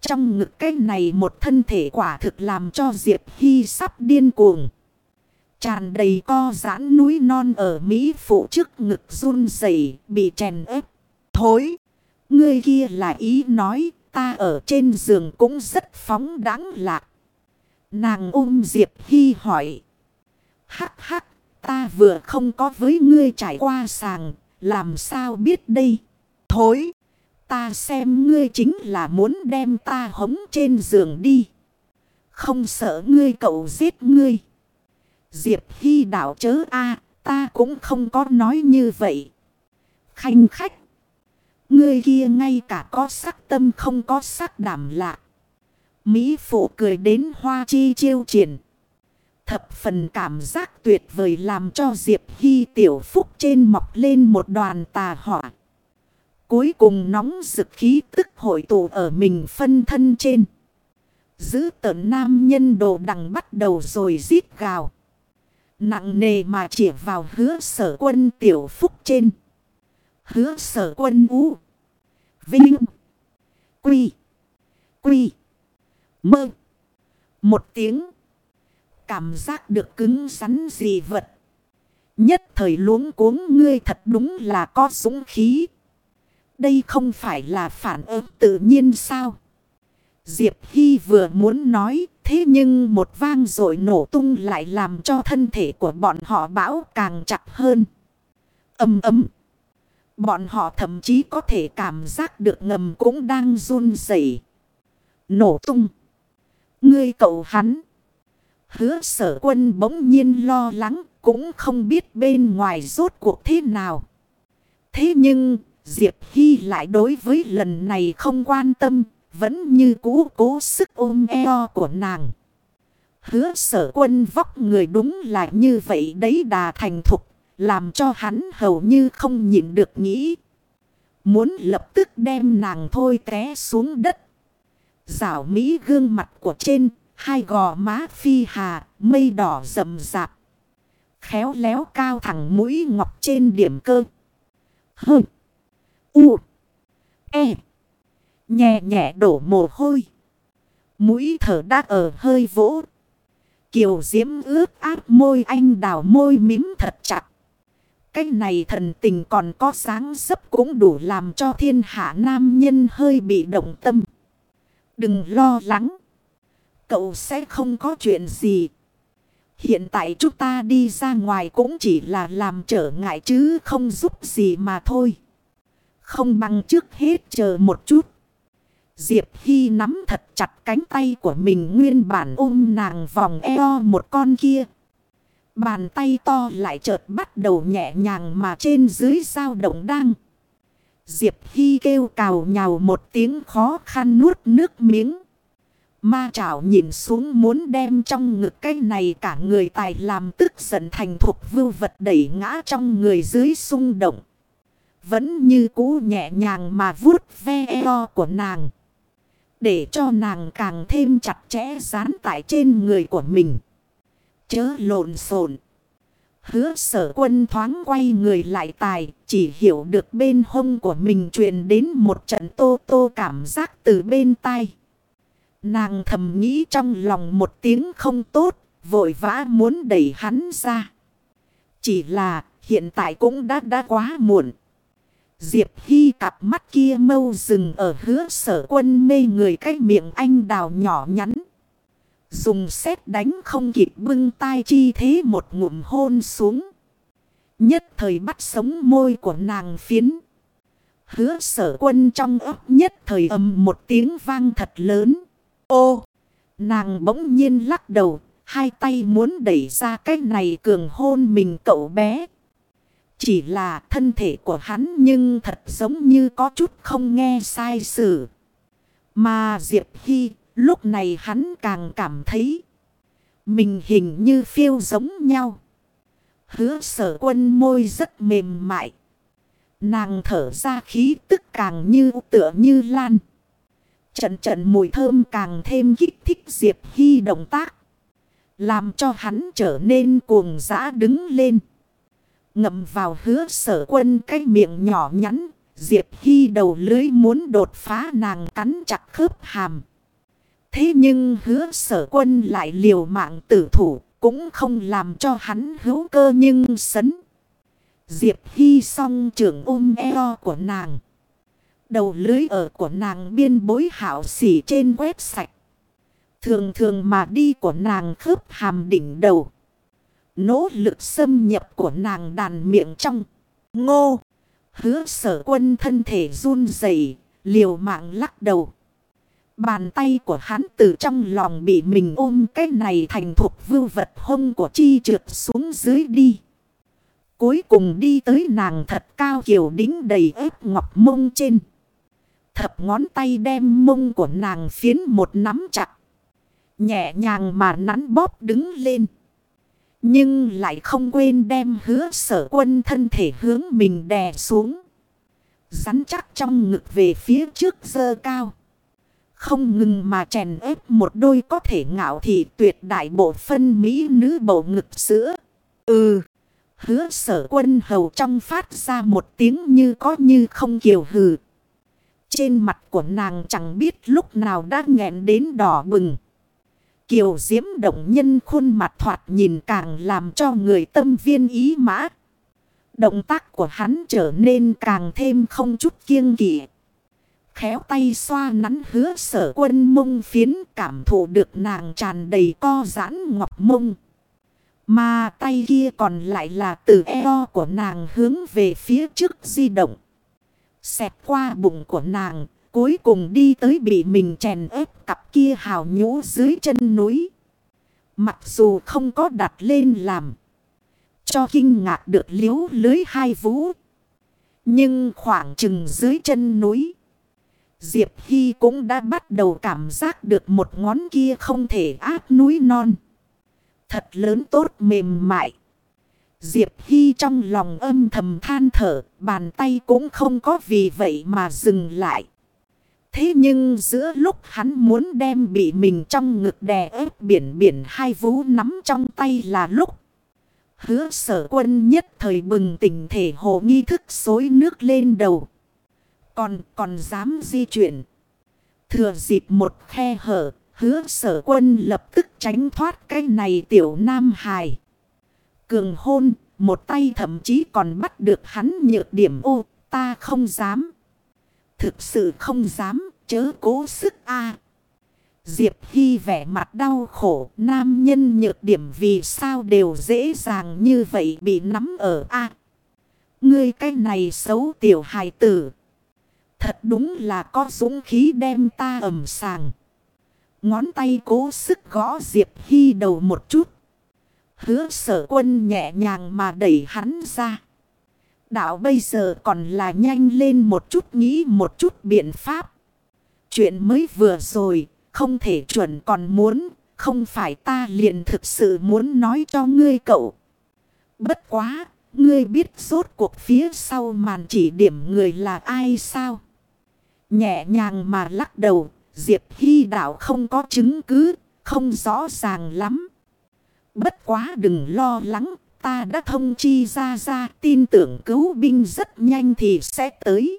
Trong ngực cái này một thân thể quả thực làm cho Diệp Hy sắp điên cuồng. Tràn đầy co giãn núi non ở Mỹ phụ trước ngực run rẩy bị chèn ép. Thối! Ngươi kia là ý nói ta ở trên giường cũng rất phóng đãng lạc. Nàng Diệp Hy hỏi. Hắc hắc, ta vừa không có với ngươi trải qua sàng, làm sao biết đây? Thối! Ta xem ngươi chính là muốn đem ta hống trên giường đi. Không sợ ngươi cậu giết ngươi. Diệp Hy đảo chớ a, ta cũng không có nói như vậy. Khanh khách. Ngươi kia ngay cả có sắc tâm không có sắc đảm lạc. Mỹ phụ cười đến hoa chi chiêu triển. Thập phần cảm giác tuyệt vời làm cho Diệp Hy tiểu phúc trên mọc lên một đoàn tà hỏa. Cuối cùng nóng rực khí tức hội tụ ở mình phân thân trên. Giữ tợn nam nhân đồ đằng bắt đầu rồi rít gào. Nặng nề mà chỉ vào Hứa Sở Quân tiểu phúc trên. Hứa Sở Quân u. Vinh. Quy. Quy. Mơ. Một tiếng. Cảm giác được cứng rắn gì vật. Nhất thời luống cuống, ngươi thật đúng là có dũng khí. Đây không phải là phản ứng tự nhiên sao? Diệp Hy vừa muốn nói, thế nhưng một vang dội nổ tung lại làm cho thân thể của bọn họ bão càng chặt hơn. Ầm ầm. Bọn họ thậm chí có thể cảm giác được ngầm cũng đang run rẩy. Nổ tung. Ngươi cậu hắn. Hứa Sở Quân bỗng nhiên lo lắng, cũng không biết bên ngoài rốt cuộc thế nào. Thế nhưng Diệp Hy lại đối với lần này không quan tâm, vẫn như cũ cố sức ôm eo của nàng. Hứa Sở Quân vóc người đúng là như vậy đấy, đà thành thục, làm cho hắn hầu như không nhịn được nghĩ. Muốn lập tức đem nàng thôi té xuống đất. Giảo mỹ gương mặt của trên, hai gò má phi hà, mây đỏ rậm rạp. Khéo léo cao thẳng mũi ngọc trên điểm cơ. Hơ. U. E. Nhẹ nhẹ đổ mồ hôi. Mũi thở đã ở hơi vỗ. Kiều diễm ướt áp môi anh đào môi mím thật chặt. Cái này thần tình còn có dáng dấp cũng đủ làm cho thiên hạ nam nhân hơi bị động tâm. Đừng lo lắng. Cậu sẽ không có chuyện gì. Hiện tại chúng ta đi ra ngoài cũng chỉ là làm trở ngại chứ không giúp gì mà thôi. Không bằng trước hết chờ một chút. Diệp Hy nắm thật chặt cánh tay của mình, nguyên bản ôm nàng vòng eo một con kia. Bàn tay to lại chợt bắt đầu nhẹ nhàng mà trên dưới dao động đang. Diệp Hy kêu cào nhào một tiếng, khó khăn nuốt nước miếng. Ma chảo nhìn xuống muốn đem trong ngực cái này cả người tài làm tức giận thành thục vưu vật đẩy ngã trong người dưới xung động. Vẫn như cũ nhẹ nhàng mà vuốt ve eo của nàng. Để cho nàng càng thêm chặt chẽ dán tại trên người của mình. Chớ lộn xộn. Hứa Sở Quân thoáng quay người lại tài, chỉ hiểu được bên hông của mình truyền đến một trận tô tô cảm giác từ bên tai. Nàng thầm nghĩ trong lòng một tiếng không tốt, vội vã muốn đẩy hắn ra. Chỉ là hiện tại cũng đã quá muộn. Diệp Hy cặp mắt kia mâu dừng ở Hứa Sở Quân mê người cái miệng anh đào nhỏ nhắn. Dùng sét đánh không kịp bưng tai chi thế một ngụm hôn xuống. Nhất thời bắt sống môi của nàng phiến. Hứa Sở Quân trong ấp nhất thời ầm một tiếng vang thật lớn. Ô! Nàng bỗng nhiên lắc đầu, hai tay muốn đẩy ra cái này cường hôn mình cậu bé. Chỉ là thân thể của hắn nhưng thật giống như có chút không nghe sai sử. Mà Diệp Hy, lúc này hắn càng cảm thấy mình hình như phiêu giống nhau. Hứa Sở Quân môi rất mềm mại. Nàng thở ra khí tức càng như tựa như lan. Trận trận mùi thơm càng thêm kích thích Diệp Hy động tác. Làm cho hắn trở nên cuồng dã đứng lên. Ngậm vào Hứa Sở Quân cái miệng nhỏ nhắn. Diệp Hy đầu lưới muốn đột phá nàng cắn chặt khớp hàm. Thế nhưng Hứa Sở Quân lại liều mạng tử thủ, cũng không làm cho hắn hữu cơ nhưng sấn. Diệp Hy song trưởng eo của nàng. Đầu lưới ở của nàng biên bối hảo xỉ trên quét sạch. Thường thường mà đi của nàng khớp hàm đỉnh đầu. Nỗ lực xâm nhập của nàng đàn miệng trong. Ngô! Hứa Sở Quân thân thể run rẩy, liều mạng lắc đầu. Bàn tay của hắn từ trong lòng bị mình ôm cái này thành thục vưu vật hông của chi trượt xuống dưới đi. Cuối cùng đi tới nàng thật cao kiều đính đầy ép ngọc mông trên. Thập ngón tay đem mông của nàng phiến một nắm chặt. Nhẹ nhàng mà nắn bóp đứng lên. Nhưng lại không quên đem Hứa Sở Quân thân thể hướng mình đè xuống. Rắn chắc trong ngực về phía trước giơ cao. Không ngừng mà chèn ép một đôi có thể ngạo thị tuyệt đại bộ phân mỹ nữ bầu ngực sữa. Hứa Sở Quân hầu trong phát ra một tiếng như có như không kiều hừ. Trên mặt của nàng chẳng biết lúc nào đã nghẹn đến đỏ bừng. Kiều diễm động nhân khuôn mặt thoạt nhìn càng làm cho người tâm viên ý mã. Động tác của hắn trở nên càng thêm không chút kiêng kỵ. Khéo tay xoa nắn Hứa Sở Quân mông phiến, cảm thụ được nàng tràn đầy co giãn ngọc mông. Mà tay kia còn lại là từ eo của nàng hướng về phía trước di động. Xẹt qua bụng của nàng, cuối cùng đi tới bị mình chèn ép cặp kia hào nhũ dưới chân núi. Mặc dù không có đặt lên làm cho kinh ngạc được liếu lưới hai vú. Nhưng khoảng chừng dưới chân núi, Diệp Hy cũng đã bắt đầu cảm giác được một ngón kia không thể áp núi non. Thật lớn tốt mềm mại. Diệp Hy trong lòng âm thầm than thở, bàn tay cũng không có vì vậy mà dừng lại. Thế nhưng giữa lúc hắn muốn đem bị mình trong ngực đè ép biển hai vú nắm trong tay là lúc Hứa Sở Quân nhất thời bừng tỉnh thể hồ nghi thức xối nước lên đầu. Còn dám di chuyển. Thừa dịp một khe hở, Hứa Sở Quân lập tức tránh thoát cái này tiểu nam hài. Cường hôn, một tay thậm chí còn bắt được hắn nhược điểm. Ô, ta không dám. Thực sự không dám, chớ cố sức a. Diệp Hy vẻ mặt đau khổ, nam nhân nhược điểm vì sao đều dễ dàng như vậy bị nắm ở a. Ngươi cái này xấu tiểu hài tử. Thật đúng là có dũng khí đem ta ẩm sàng. Ngón tay cố sức gõ Diệp Hy đầu một chút. Hứa Sở Quân nhẹ nhàng mà đẩy hắn ra. Đạo bây giờ còn là nhanh lên một chút, nghĩ một chút biện pháp. Chuyện mới vừa rồi, không thể chuẩn còn muốn, không phải ta liền thực sự muốn nói cho ngươi cậu. Bất quá, ngươi biết rốt cuộc phía sau màn chỉ điểm người là ai sao? Nhẹ nhàng mà lắc đầu, Diệp Hy đạo không có chứng cứ, không rõ ràng lắm. Bất quá đừng lo lắng, ta đã thông chi ra tin tưởng cứu binh rất nhanh thì sẽ tới.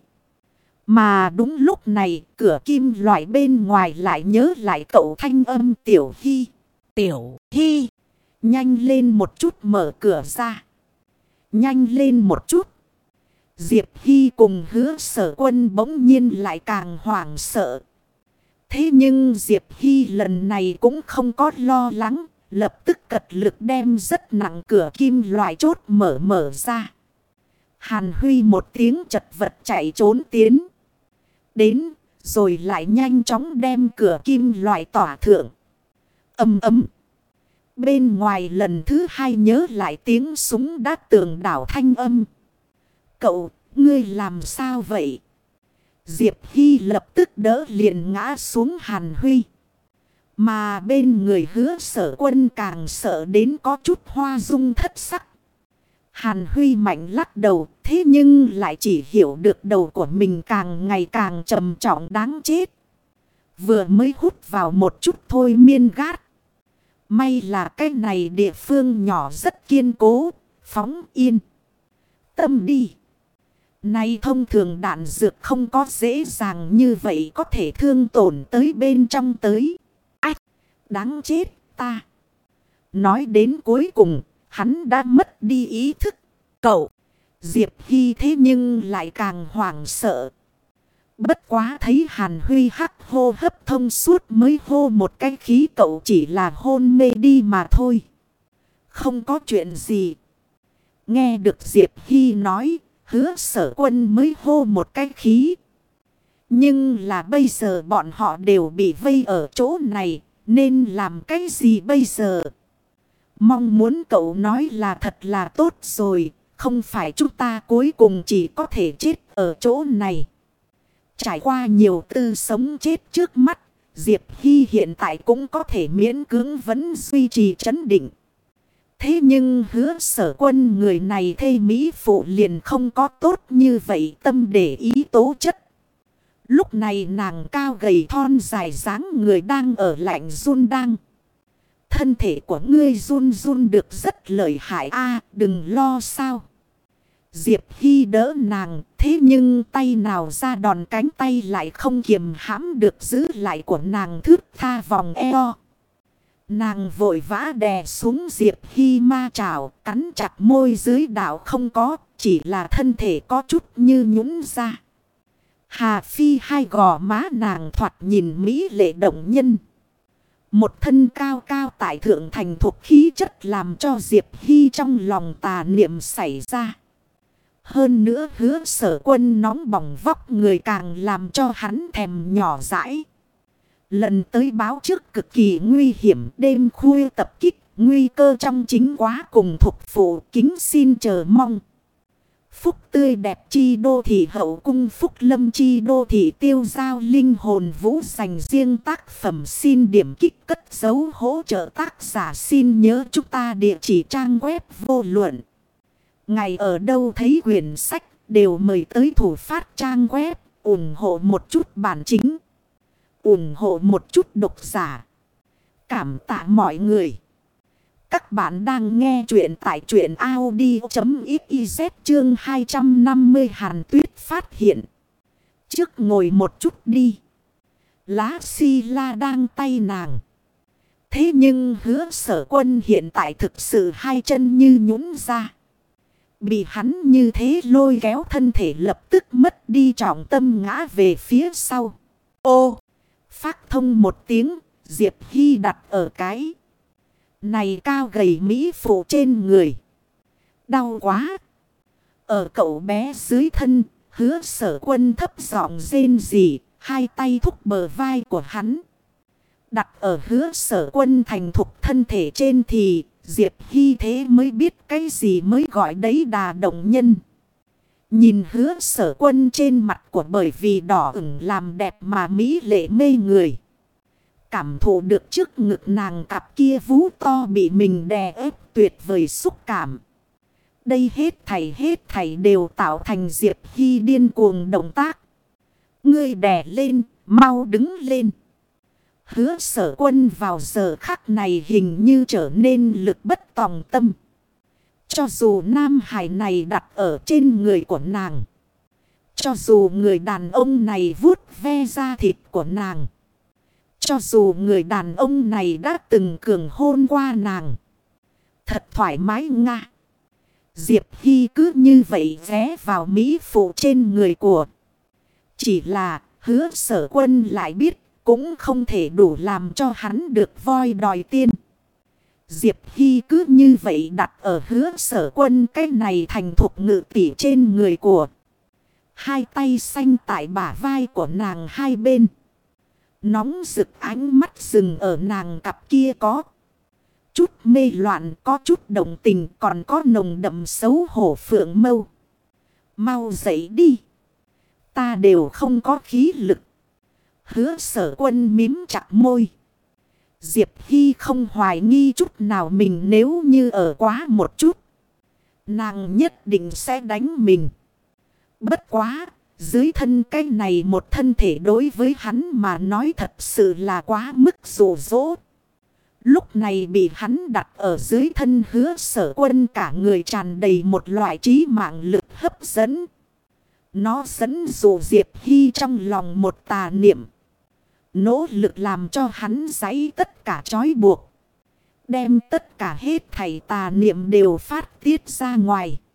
Mà đúng lúc này, cửa kim loại bên ngoài lại nhớ lại cậu thanh âm Tiểu Hy. Tiểu Hy, nhanh lên một chút mở cửa ra. Nhanh lên một chút. Diệp Hy cùng Hứa Sở Quân bỗng nhiên lại càng hoảng sợ. Thế nhưng Diệp Hy lần này cũng không có lo lắng. Lập tức cật lực đem rất nặng cửa kim loại chốt mở ra. Hàn Huy một tiếng chật vật chạy trốn tiến đến, rồi lại nhanh chóng đem cửa kim loại tỏa thượng. Ầm ầm. Bên ngoài lần thứ hai nhớ lại tiếng súng đã tường đảo thanh âm. Cậu, ngươi làm sao vậy? Diệp Hy lập tức đỡ liền ngã xuống Hàn Huy. Mà bên người Hứa Sở Quân càng sợ đến có chút hoa dung thất sắc. Hàn Huy mạnh lắc đầu, thế nhưng lại chỉ hiểu được đầu của mình càng ngày càng trầm trọng đáng chết. Vừa mới hút vào một chút thôi miên gát. May là cái này địa phương nhỏ rất kiên cố, phóng yên tâm đi. Nay thông thường đạn dược không có dễ dàng như vậy có thể thương tổn tới bên trong tới. Ách! Đáng chết ta! Nói đến cuối cùng, hắn đã mất đi ý thức. Cậu! Diệp Hy thế nhưng lại càng hoảng sợ. Bất quá thấy Hàn Huy Hắc hô hấp thông suốt mới hô một cái khí, cậu chỉ là hôn mê đi mà thôi. Không có chuyện gì. Nghe được Diệp Hy nói, Hứa Sở Quân mới hô một cái khí. Nhưng là bây giờ bọn họ đều bị vây ở chỗ này, nên làm cái gì bây giờ? Mong muốn cậu nói là thật là tốt rồi, không phải chúng ta cuối cùng chỉ có thể chết ở chỗ này. Trải qua nhiều tư sống chết trước mắt, Diệp Hy hiện tại cũng có thể miễn cưỡng vẫn duy trì trấn định. Thế nhưng Hứa Sở Quân người này thê mỹ phụ liền không có tốt như vậy tâm để ý tố chất. Lúc này nàng cao gầy thon dài dáng người đang ở lạnh run đang. Thân thể của ngươi run run được rất lợi hại a, đừng lo sao. Diệp Hy đỡ nàng, thế nhưng tay nào ra đòn cánh tay lại không kiềm hãm được giữ lại của nàng thướt tha vòng eo. Nàng vội vã đè xuống Diệp Hy ma trảo, cắn chặt môi dưới đạo không có, chỉ là thân thể có chút như nhũn ra. Hà Phi hai gò má nàng thoạt nhìn mỹ lệ động nhân. Một thân cao cao tại thượng thành thuộc khí chất làm cho Diệp Hy trong lòng tà niệm xảy ra. Hơn nữa Hứa Sở Quân nóng bỏng vóc người càng làm cho hắn thèm nhỏ dãi. Lần tới báo trước cực kỳ nguy hiểm, đêm khuya tập kích, nguy cơ trong chính quá cùng thuộc phụ, kính xin chờ mong. Phúc tươi đẹp chi đô thị hậu cung, phúc lâm chi đô thị tiêu giao linh hồn vũ, dành riêng tác phẩm xin điểm kích cất dấu hỗ trợ tác giả, xin nhớ chúng ta địa chỉ trang web vô luận. Ngày ở đâu thấy quyển sách đều mời tới thủ phát trang web, ủng hộ một chút bản chính, ủng hộ một chút độc giả. Cảm tạ mọi người. Các bạn đang nghe chuyện tại truyện audio.xyz chương 250 Hàn Tuyết phát hiện. Trước ngồi một chút đi. Lá xi la đang tay nàng. Thế nhưng Hứa Sở Quân hiện tại thực sự hai chân như nhũn ra. Bị hắn như thế lôi kéo, thân thể lập tức mất đi trọng tâm ngã về phía sau. Ô! Phát thông một tiếng, Diệp Hy đặt ở cái này cao gầy mỹ phụ trên người. Đau quá! Ở cậu bé dưới thân, Hứa Sở Quân thấp giọng rên rỉ, hai tay thúc bờ vai của hắn. Đặt ở Hứa Sở Quân thành thục thân thể trên thì Diệp Hy thế mới biết cái gì mới gọi đấy đà động nhân. Nhìn Hứa Sở Quân trên mặt của bởi vì đỏ ửng làm đẹp mà mỹ lệ mê người. Cảm thụ được trước ngực nàng cặp kia vú to bị mình đè ép tuyệt vời xúc cảm. Đây hết thảy đều tạo thành Diệp Hy điên cuồng động tác. Ngươi đè lên, mau đứng lên. Hứa Sở Quân vào giờ khắc này hình như trở nên lực bất tòng tâm. Cho dù nam hải này đặt ở trên người của nàng, cho dù người đàn ông này vuốt ve da thịt của nàng, cho dù người đàn ông này đã từng cường hôn qua nàng, thật thoải mái nga. Diệp Hy cứ như vậy ghé vào mỹ phụ trên người của. Chỉ là Hứa Sở Quân lại biết cũng không thể đủ làm cho hắn được voi đòi tiên. Diệp Hy cứ như vậy đặt ở Hứa Sở Quân cái này thành thục ngự tỉ trên người của. Hai tay xanh tại bả vai của nàng hai bên. Nóng rực ánh mắt dừng ở nàng cặp kia có chút mê loạn, có chút đồng tình, còn có nồng đậm xấu hổ phượng mâu. Mau dậy đi. Ta đều không có khí lực. Hứa Sở Quân mím chặt môi. Diệp Hy không hoài nghi chút nào mình nếu như ở quá một chút, nàng nhất định sẽ đánh mình. Bất quá, dưới thân cái này một thân thể đối với hắn mà nói thật sự là quá mức dụ dỗ. Lúc này bị hắn đặt ở dưới thân Hứa Sở Quân, cả người tràn đầy một loại trí mạng lực hấp dẫn. Nó dẫn dụ Diệp Hy trong lòng một tà niệm. Nỗ lực làm cho hắn giãy tất cả trói buộc. Đem tất cả hết thảy tà niệm đều phát tiết ra ngoài.